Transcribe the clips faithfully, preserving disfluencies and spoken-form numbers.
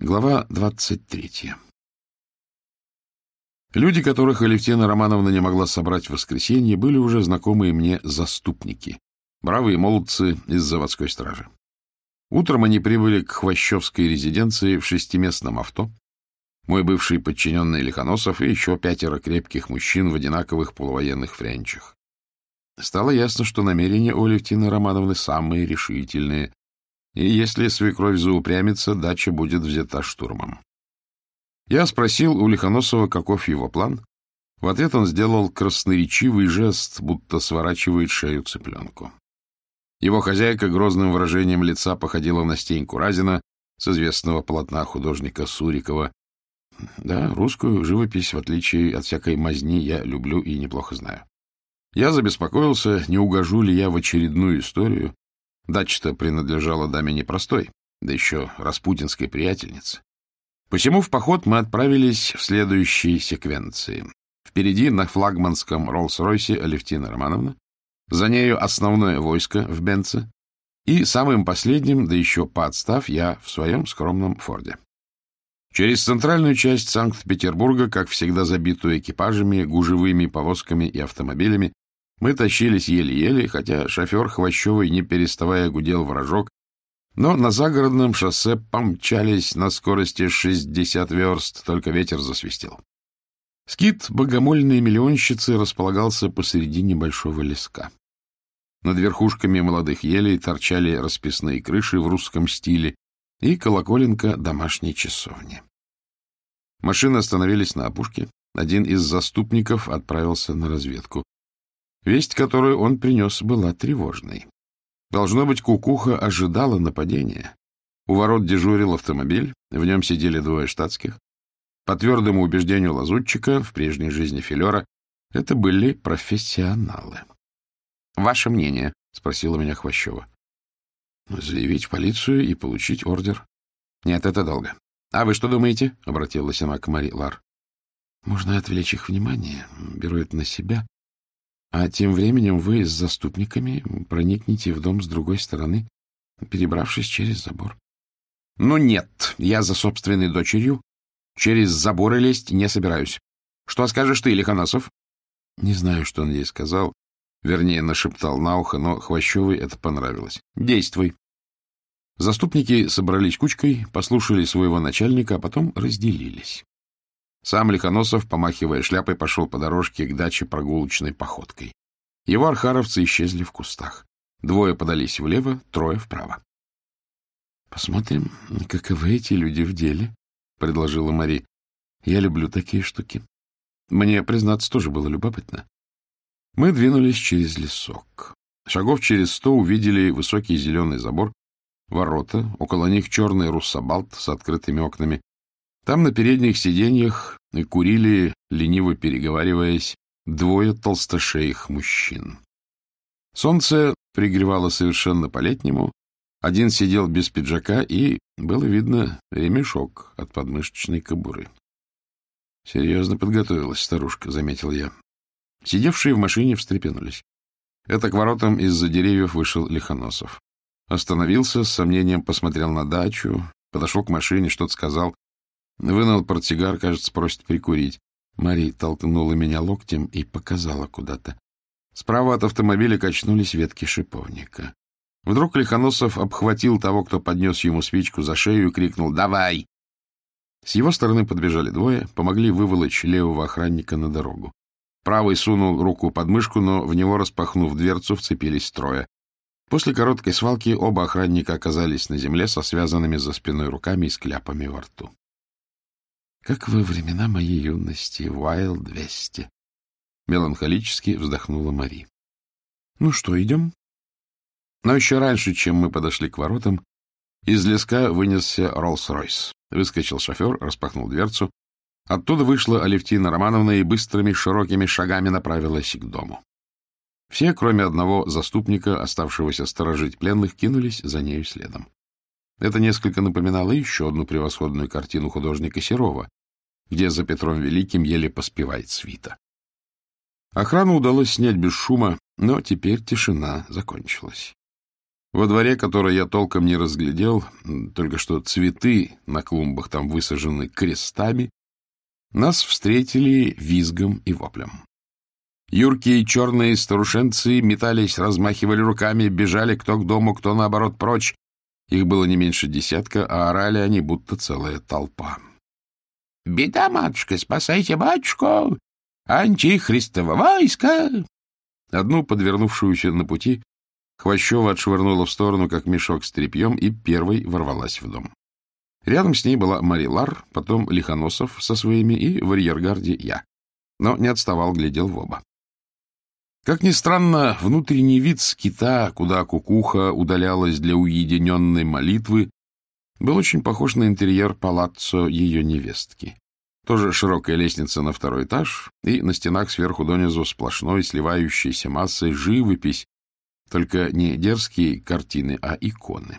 Глава двадцать третья. Люди, которых Алевтина Романовна не могла собрать в воскресенье, были уже знакомые мне заступники, бравые молодцы из заводской стражи. Утром они прибыли к хвощевской резиденции в шестиместном авто. Мой бывший подчиненный Лихоносов и еще пятеро крепких мужчин в одинаковых полувоенных френчах. Стало ясно, что намерения у Алевтины Романовны самые решительные, и если свекровь заупрямится, дача будет взята штурмом. Я спросил у Лихоносова, каков его план. В ответ он сделал красноречивый жест, будто сворачивает шею цыпленку. Его хозяйка грозным выражением лица походила на Стеньку Разина с известного полотна художника Сурикова. Да, русскую живопись, в отличие от всякой мазни, я люблю и неплохо знаю. Я забеспокоился, не угожу ли я в очередную историю. Дача-то принадлежала даме непростой, да еще распутинской приятельнице. Посему в поход мы отправились в следующей секвенции. Впереди на флагманском Роллс-Ройсе Алевтина Романовна, за нею основное войско в Бенце, и самым последним, да еще поотстав, я в своем скромном Форде. Через центральную часть Санкт-Петербурга, как всегда забитую экипажами, гужевыми повозками и автомобилями, мы тащились еле-еле, хотя шофер Хвощевой, не переставая, гудел в рожок, но на загородном шоссе помчались на скорости шестьдесят верст, только ветер засвистел. Скит богомольной миллионщицы располагался посреди небольшого леска. Над верхушками молодых елей торчали расписные крыши в русском стиле и колоколенка домашней часовни. Машины остановились на опушке. Один из заступников отправился на разведку. Весть, которую он принес, была тревожной. Должно быть, кукуха ожидала нападения. У ворот дежурил автомобиль, в нем сидели двое штатских. По твердому убеждению лазутчика, в прежней жизни филера, это были профессионалы. — Ваше мнение? — спросила меня Хвощева. — Заявить в полицию и получить ордер. — Нет, это долго. — А вы что думаете? — обратилась она к Мари Лар. — Можно отвлечь их внимание, беру это на себя. А тем временем вы с заступниками проникнете в дом с другой стороны, перебравшись через забор. — Ну нет, я за собственной дочерью через заборы лезть не собираюсь. Что скажешь ты, Лихоносов? Не знаю, что он ей сказал, вернее, нашептал на ухо, но Хвощевой это понравилось. — Действуй. Заступники собрались кучкой, послушали своего начальника, а потом разделились. Сам Лихоносов, помахивая шляпой, пошел по дорожке к даче прогулочной походкой. Его архаровцы исчезли в кустах. Двое подались влево, трое вправо. — Посмотрим, каковы эти люди в деле, — предложила Мари. — Я люблю такие штуки. Мне, признаться, тоже было любопытно. Мы двинулись через лесок. Шагов через сто увидели высокий зеленый забор, ворота, около них черный руссобалт с открытыми окнами. Там на передних сиденьях курили, лениво переговариваясь, двое толстошеих мужчин. Солнце пригревало совершенно по-летнему. Один сидел без пиджака, и было видно ремешок от подмышечной кобуры. — Серьезно подготовилась старушка, — заметил я. Сидевшие в машине встрепенулись. Это к воротам из-за деревьев вышел Лихоносов. Остановился, с сомнением посмотрел на дачу, подошел к машине, что-то сказал. Вынул портсигар, кажется, просит прикурить. Мари толкнула меня локтем и показала куда-то. Справа от автомобиля качнулись ветки шиповника. Вдруг Лихоносов обхватил того, кто поднес ему спичку, за шею и крикнул «Давай!». С его стороны подбежали двое, помогли выволочь левого охранника на дорогу. Правый сунул руку под мышку, но в него, распахнув дверцу, вцепились трое. После короткой свалки оба охранника оказались на земле со связанными за спиной руками и с кляпами во рту. — Как во времена моей юности, Уайлд двести. Меланхолически вздохнула Мари. — Ну что, идем? Но еще раньше, чем мы подошли к воротам, из леска вынесся Роллс-Ройс. Выскочил шофер, распахнул дверцу. Оттуда вышла Алевтина Романовна и быстрыми широкими шагами направилась к дому. Все, кроме одного заступника, оставшегося сторожить пленных, кинулись за нею следом. Это несколько напоминало еще одну превосходную картину художника Серова, где за Петром Великим еле поспевает свита. Охрану удалось снять без шума, но теперь тишина закончилась. Во дворе, который я толком не разглядел, только что цветы на клумбах там высажены крестами, нас встретили визгом и воплем. Юркие черные старушенцы метались, размахивали руками, бежали кто к дому, кто, наоборот, прочь. Их было не меньше десятка, а орали они, будто целая толпа. — Беда, матушка, спасайте батюшку! Антихристово войско! Одну, подвернувшуюся на пути, Хвощева отшвырнула в сторону, как мешок с тряпьем, и первой ворвалась в дом. Рядом с ней была Мари Лар, потом Лихоносов со своими и в арьергарде я. Но не отставал, глядел в оба. Как ни странно, внутренний вид скита, куда кукуха удалялась для уединенной молитвы, был очень похож на интерьер палаццо ее невестки. Тоже широкая лестница на второй этаж, и на стенах сверху донизу сплошной сливающейся массой живопись, только не дерзкие картины, а иконы.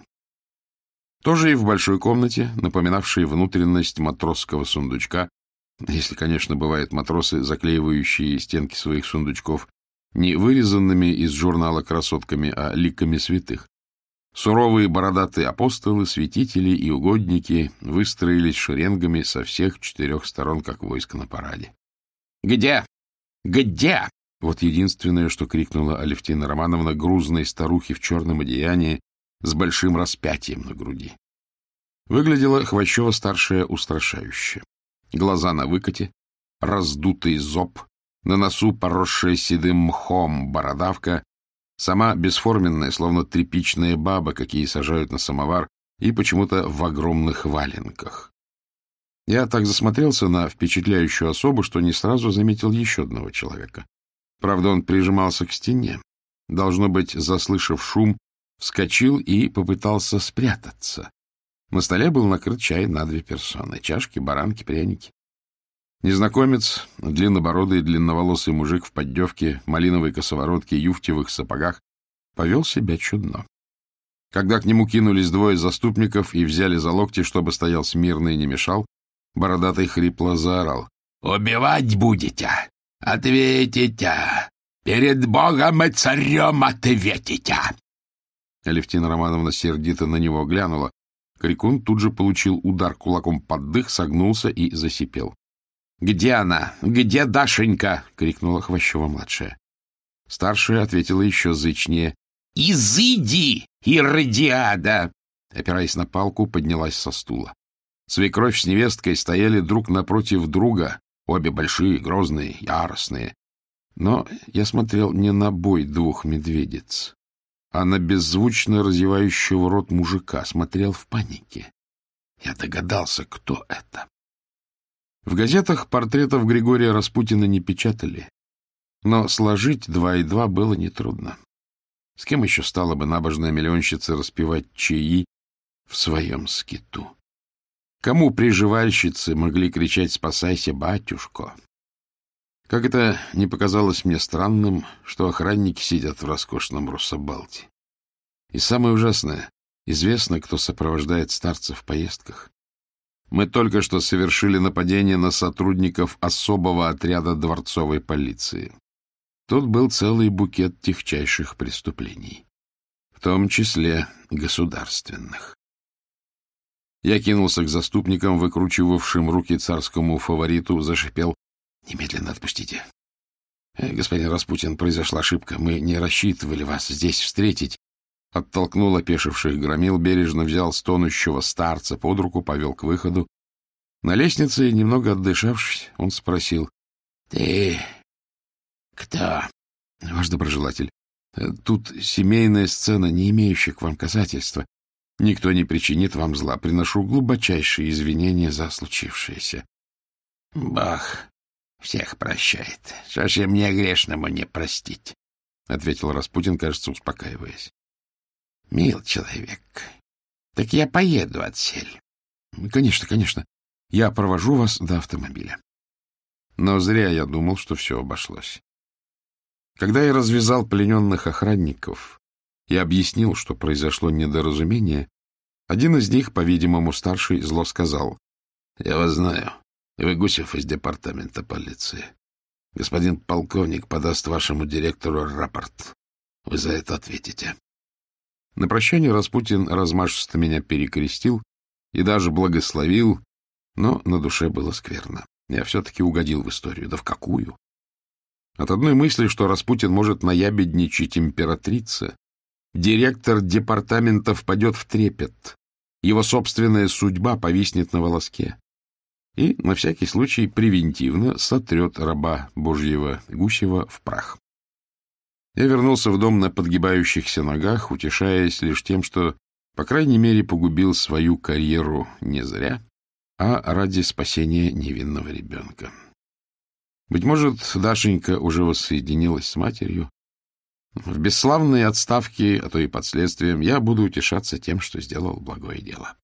Тоже и в большой комнате, напоминавшей внутренность матросского сундучка, если, конечно, бывают матросы, заклеивающие стенки своих сундучков не вырезанными из журнала красотками, а ликами святых. Суровые бородатые апостолы, святители и угодники выстроились шеренгами со всех четырех сторон, как войско на параде. — Где? Где? Вот единственное, что крикнула Алевтина Романовна грузной старухе в черном одеянии с большим распятием на груди. Выглядела Хвощева-старшая устрашающе. Глаза на выкате, раздутый зоб, на носу поросшая седым мхом бородавка, сама бесформенная, словно тряпичная баба, какие сажают на самовар, и почему-то в огромных валенках. Я так засмотрелся на впечатляющую особу, что не сразу заметил еще одного человека. Правда, он прижимался к стене. Должно быть, заслышав шум, вскочил и попытался спрятаться. На столе был накрыт чай на две персоны. Чашки, баранки, пряники. Незнакомец, длиннобородый, длинноволосый мужик в поддевке, малиновой косоворотке, юфтевых сапогах, повел себя чудно. Когда к нему кинулись двое заступников и взяли за локти, чтобы стоял смирно и не мешал, бородатый хрипло заорал. — Убивать будете? Ответите! Перед Богом и царем ответите! Алевтина Романовна сердито на него глянула. Крикун тут же получил удар кулаком под дых, согнулся и засипел. — Где она? Где Дашенька? — крикнула Хвощева-младшая. Старшая ответила еще зычнее. — Изыди, иродиада! Опираясь на палку, поднялась со стула. Свекровь с невесткой стояли друг напротив друга, обе большие, грозные, яростные. Но я смотрел не на бой двух медведиц, а на беззвучно разевающего рот мужика, смотрел в панике. Я догадался, кто это. В газетах портретов Григория Распутина не печатали, но сложить два и два было нетрудно. С кем еще стала бы набожная миллионщица распевать чаи в своем скиту? Кому приживальщицы могли кричать «Спасайся, батюшко»? Как это не показалось мне странным, что охранники сидят в роскошном руссобалте. И самое ужасное, известно, кто сопровождает старца в поездках. Мы только что совершили нападение на сотрудников особого отряда дворцовой полиции. Тут был целый букет тихчайших преступлений, в том числе государственных. Я кинулся к заступникам, выкручивавшим руки царскому фавориту, зашипел: — Немедленно отпустите. — Господин Распутин, произошла ошибка. Мы не рассчитывали вас здесь встретить. Оттолкнул опешивших громил, бережно взял стонущего старца под руку, повел к выходу. На лестнице, немного отдышавшись, он спросил: — Ты кто? — Ваш доброжелатель. Тут семейная сцена, не имеющая к вам касательства. Никто не причинит вам зла. Приношу глубочайшие извинения за случившееся. — Бог всех прощает. Что же мне грешному не простить? — ответил Распутин, кажется, успокаиваясь. — Мил человек, так я поеду отсель. — Конечно, конечно. Я провожу вас до автомобиля. Но зря я думал, что все обошлось. Когда я развязал плененных охранников и объяснил, что произошло недоразумение, один из них, по-видимому, старший, зло сказал: — Я вас знаю. Вы Гусев из департамента полиции. Господин полковник подаст вашему директору рапорт. Вы за это ответите. На прощание Распутин размашисто меня перекрестил и даже благословил, но на душе было скверно. Я все-таки угодил в историю. Да в какую? От одной мысли, что Распутин может наябедничать императрице, директор департамента впадет в трепет. Его собственная судьба повиснет на волоске. И, на всякий случай, превентивно сотрет раба Божьего Гусева в прах. Я вернулся в дом на подгибающихся ногах, утешаясь лишь тем, что, по крайней мере, погубил свою карьеру не зря, а ради спасения невинного ребенка. Быть может, Дашенька уже воссоединилась с матерью. В бесславной отставке, а то и под следствием, я буду утешаться тем, что сделал благое дело.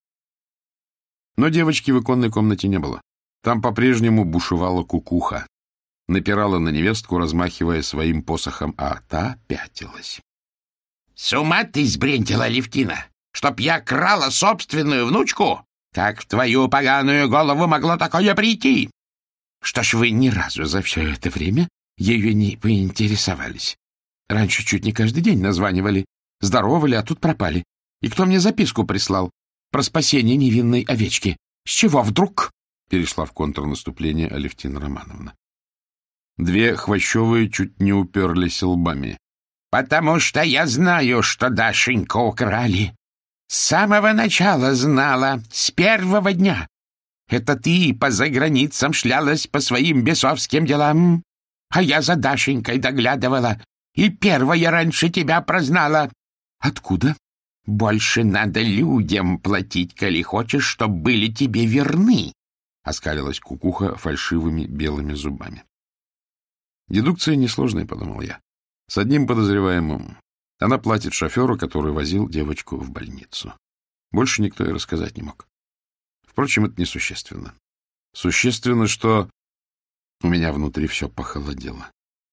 Но девочки в иконной комнате не было. Там по-прежнему бушевала кукуха, напирала на невестку, размахивая своим посохом, а та пятилась. — С ума ты сбрендила, Алевтина! Чтоб я крала собственную внучку? Как в твою поганую голову могло такое прийти? Что ж вы ни разу за все это время ею не поинтересовались? Раньше чуть не каждый день названивали, здоровали, а тут пропали. И кто мне записку прислал про спасение невинной овечки? С чего вдруг? Перешла в контрнаступление Алевтина Романовна. Две Хвощевые чуть не уперлись лбами. — Потому что я знаю, что Дашеньку украли. С самого начала знала, с первого дня. Это ты по заграницам шлялась по своим бесовским делам, а я за Дашенькой доглядывала и первая раньше тебя прознала. Откуда? Больше надо людям платить, коли хочешь, чтоб были тебе верны, — оскалилась кукуха фальшивыми белыми зубами. Дедукция несложная, — подумал я. С одним подозреваемым. Она платит шоферу, который возил девочку в больницу. Больше никто и рассказать не мог. Впрочем, это несущественно. Существенно, что у меня внутри все похолодело.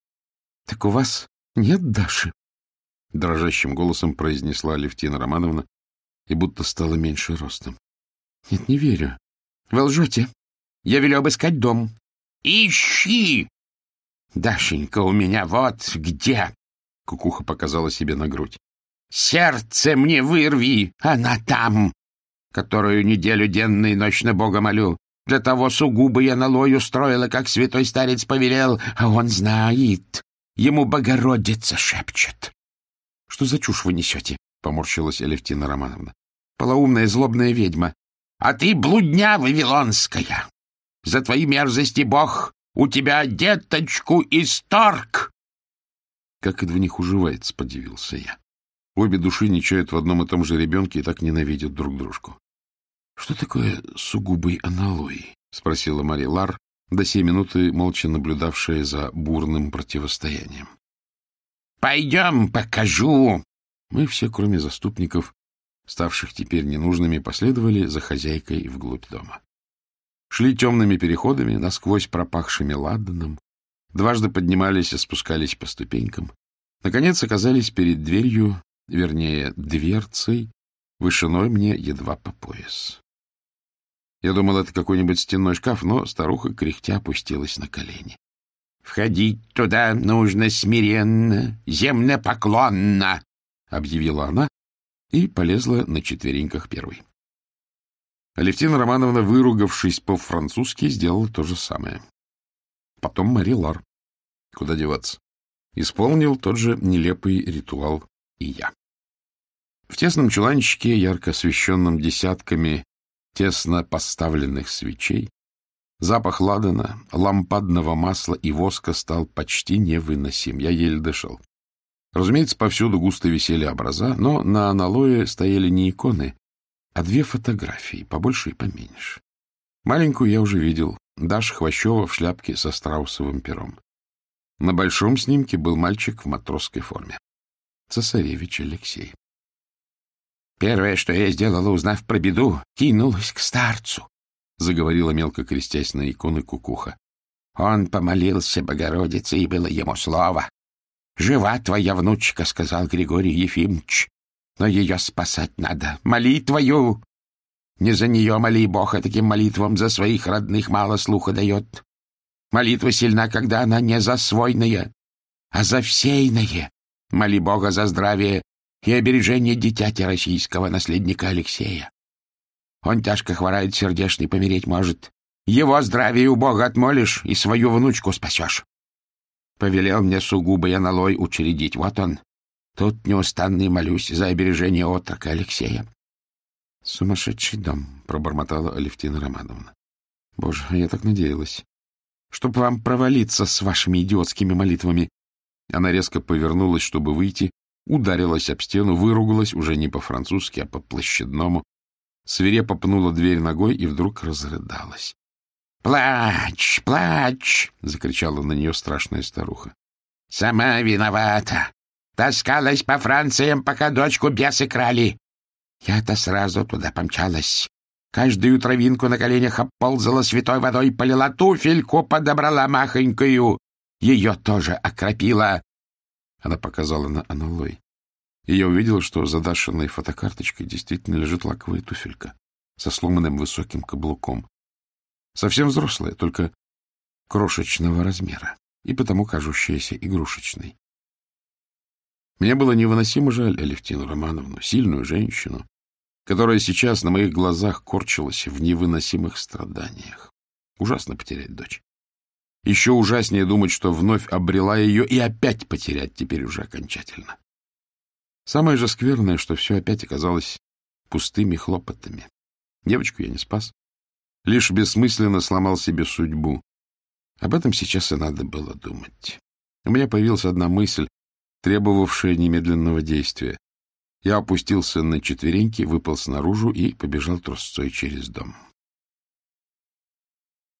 — Так у вас нет Даши? — дрожащим голосом произнесла Алевтина Романовна и будто стала меньше ростом. — Нет, не верю. Вы лжете. Я велю обыскать дом. — Ищи! Дашенька у меня вот где! — кукуха показала себе на грудь. — Сердце мне вырви, она там, которую неделю денно и ночно Бога молю. Для того сугубо я налой устроила, как святой старец повелел, а он знает. Ему Богородица шепчет. — Что за чушь вы несете? — поморщилась Алевтина Романовна. — Полоумная злобная ведьма. — А ты блудня вавилонская. За твои мерзости Бог у тебя деточку исторг. Как это в них уживается, — подивился я. Обе души не чают в одном и том же ребенке и так ненавидят друг дружку. — Что такое сугубый аналой? — спросила Мари Лар, до сей минуты молча наблюдавшая за бурным противостоянием. — Пойдем, покажу. Мы все, кроме заступников, ставших теперь ненужными, последовали за хозяйкой вглубь дома. Шли темными переходами, насквозь пропахшими ладаном, дважды поднимались и спускались по ступенькам. Наконец оказались перед дверью, вернее, дверцей, вышиной мне едва по пояс. Я думал, это какой-нибудь стенной шкаф, но старуха кряхтя опустилась на колени. — Входить туда нужно смиренно, земнопоклонно, — объявила она и полезла на четвереньках первой. Алевтина Романовна, выругавшись по-французски, сделала то же самое. Потом Мари Лар. Куда деваться? Исполнил тот же нелепый ритуал и я. В тесном чуланчике, ярко освещенном десятками тесно поставленных свечей, запах ладана, лампадного масла и воска стал почти невыносим. Я еле дышал. Разумеется, повсюду густо висели образа, но на аналое стояли не иконы, а две фотографии, побольше и поменьше. Маленькую я уже видел. Даша Хвощева в шляпке со страусовым пером. На большом снимке был мальчик в матросской форме. Цесаревич Алексей. Первое, что я сделала, узнав про беду, кинулась к старцу, — заговорила мелко крестясь на иконы кукуха. Он помолился Богородице, и было ему слово. — Жива твоя внучка, — сказал Григорий Ефимович, — но ее спасать надо. Молитвою! Не за нее моли Бог, а таким молитвам за своих родных мало слуха дает. Молитва сильна, когда она не за свойное, а за всейное. Моли Бога за здравие и обережение дитяти российского наследника Алексея. Он тяжко хворает, сердечный, помереть может. Его здравие у Бога отмолишь и свою внучку спасешь. Повелел мне сугубо я налой учредить. Вот он. Тут неустанно молюсь за обережение отрока Алексея. — Сумасшедший дом, — пробормотала Алевтина Романовна. — Боже, я так надеялась. Чтоб вам провалиться с вашими идиотскими молитвами. Она резко повернулась, чтобы выйти, ударилась об стену, выругалась уже не по-французски, а по-площадному, свирепо пнула дверь ногой и вдруг разрыдалась. — Плачь, плачь! — закричала на нее страшная старуха. — Сама виновата. Таскалась по Франциям, пока дочку бесы крали. Я-то сразу туда помчалась. Каждую травинку на коленях обползала, святой водой полила, туфельку подобрала махонькую. Ее тоже окропила. Она показала на аналой. И я увидел, что за Дашиной фотокарточкой действительно лежит лаковая туфелька со сломанным высоким каблуком. Совсем взрослая, только крошечного размера, и потому кажущаяся игрушечной. Мне было невыносимо жаль Алевтину Романовну, сильную женщину, которая сейчас на моих глазах корчилась в невыносимых страданиях. Ужасно потерять дочь. Еще ужаснее думать, что вновь обрела ее и опять потерять теперь уже окончательно. Самое же скверное, что все опять оказалось пустыми хлопотами. Девочку я не спас. Лишь бессмысленно сломал себе судьбу. Об этом сейчас и надо было думать. У меня появилась одна мысль, требовавшая немедленного действия. Я опустился на четвереньки, выполз наружу и побежал трусцой через дом.